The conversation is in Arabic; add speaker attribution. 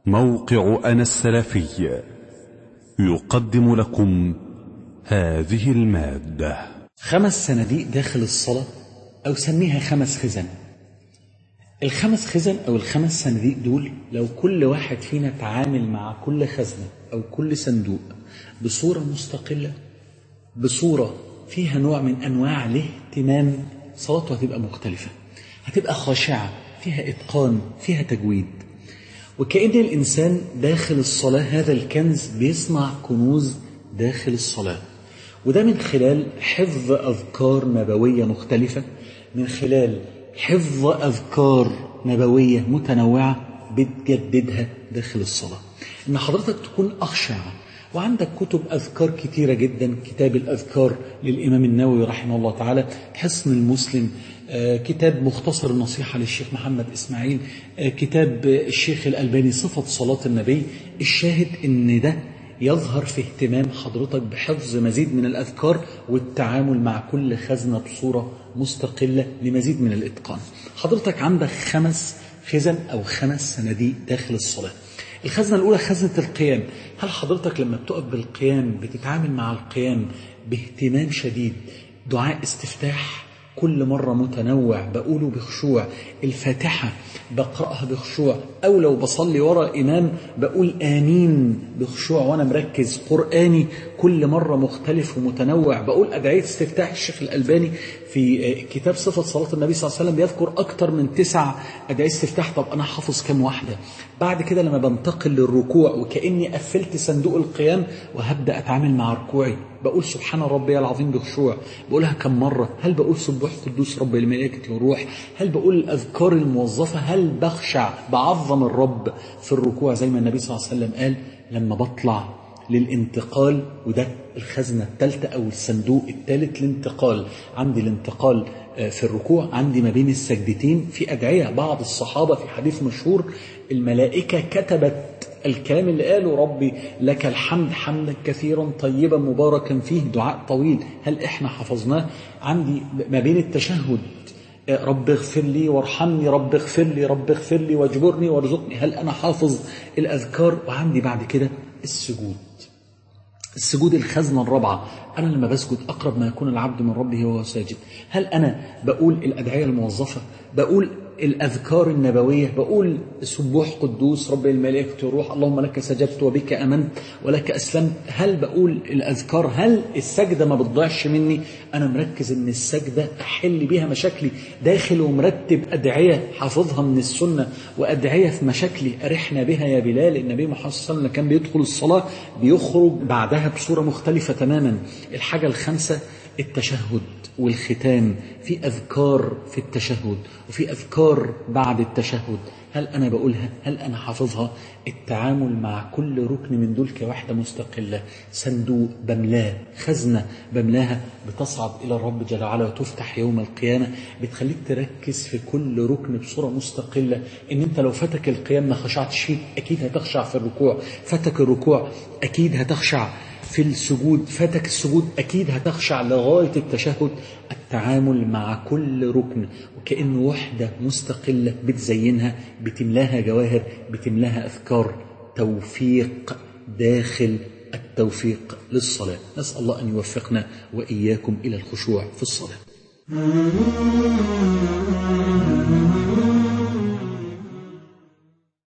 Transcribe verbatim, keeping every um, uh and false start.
Speaker 1: موقع أنا السلفي يقدم لكم هذه المادة.
Speaker 2: خمس صناديق داخل الصلاة، أو سميها خمس خزن. الخمس خزن أو الخمس صناديق دول لو كل واحد فينا تعامل مع كل خزنة أو كل صندوق بصورة مستقلة، بصورة فيها نوع من أنواع الاهتمام، صلاته هتبقى مختلفة، هتبقى خاشعة، فيها إتقان، فيها تجويد. وكأن الإنسان داخل الصلاة هذا الكنز بيصنع كنوز داخل الصلاة، وده من خلال حفظ أذكار نبوية مختلفة، من خلال حفظ أذكار نبوية متنوعة بتجددها داخل الصلاة. إن حضرتك تكون أخشع وعندك كتب أذكار كتيرة جدا، كتاب الأذكار للإمام النووي رحمه الله تعالى، حصن المسلم، آه، كتاب مختصر النصيحة للشيخ محمد إسماعيل، آه، كتاب الشيخ الألباني صفة صلاة النبي. الشاهد إن ده يظهر في اهتمام حضرتك بحفظ مزيد من الأذكار والتعامل مع كل خزنة بصورة مستقلة لمزيد من الإتقان. حضرتك عندك خمس خزن أو خمس صناديق داخل الصلاة. الخزنة الأولى خزنة القيام. هل حضرتك لما بتقف بالقيام بتتعامل مع القيام باهتمام شديد؟ دعاء استفتاح كل مرة متنوع بقوله بخشوع، الفاتحة بقرأها بخشوع، أو لو بصلي وراء إمام بقول آمين بخشوع وأنا مركز، قرآني كل مرة مختلف ومتنوع، بقول أدعية استفتاح. الشيخ الألباني في كتاب صفة صلاة النبي صلى الله عليه وسلم بيذكر أكتر من تسع أدعية استفتاح. طب أنا حافظ كم واحدة؟ بعد كده لما بنتقل للركوع وكأني قفلت صندوق القيام وهبدأ أتعامل مع ركوعي، بقول سبحان ربي العظيم بخشوع، بقولها كم مرة؟ هل بقول سبح قدوس رب الملائكة والروح؟ هل بقول الأذكار الموظفة؟ هل بخشع بعظم الرب في الركوع زي ما النبي صلى الله عليه وسلم قال لما بطلع للانتقال؟ وده الخزنة الثالثة أو الصندوق الثالث، الانتقال. عندي الانتقال في الركوع، عندي ما بين السجدتين في أدعية. بعض الصحابة في حديث مشهور الملائكة كتبت الكلام اللي قاله ربي لك الحمد حمدا كثيرا طيبا مباركا فيه، دعاء طويل، هل احنا حفظناه؟ عندي ما بين التشهد رب اغفر لي وارحمني، رب اغفر لي، رب اغفر لي واجبرني وارزقني، هل أنا حافظ الأذكار؟ وعندي بعد كده السجود. السجود الخزنة الرابعة، أنا لما بسجد أقرب ما يكون العبد من ربه وهو ساجد. هل أنا بقول الأدعية الموظفة؟ بقول الأذكار النبوية؟ بقول سبوح قدوس رب الملائكة والروح، اللهم لك سجدت وبك أمنت ولك أسلمت؟ هل بقول الأذكار؟ هل السجدة ما بتضيعش مني؟ أنا مركز إن السجدة أحل بيها مشاكلي، داخل ومرتب أدعية حافظها من السنة وأدعية في مشاكلي أرحنا بها يا بلال. النبي محمد صلى الله عليه وسلم كان بيدخل الصلاة بيخرج بعدها بصورة مختلفة تماما. الحاجة الخامسة التشهد والختام، في أذكار في التشهد وفي أذكار بعد التشهد، هل أنا بقولها؟ هل أنا حافظها؟ التعامل مع كل ركن من دول كوحدة مستقلة، صندوق بملاه، خزنة بملاها بتصعد إلى الرب جل وعلا وتفتح يوم القيامة، بتخليك تركز في كل ركن بصورة مستقلة. إن أنت لو فاتك القيام ما خشعتش فيه أكيد هتخشع في الركوع، فاتك الركوع أكيد هتخشع في السجود، فاتك السجود أكيد هتخشع لغاية التشهد. التعامل مع كل ركن وكأنه وحدة مستقلة بتزينها، بتملاها جواهر، بتملاها أذكار. توفيق داخل التوفيق للصلاة. نسأل الله أن يوفقنا وإياكم إلى الخشوع في الصلاة.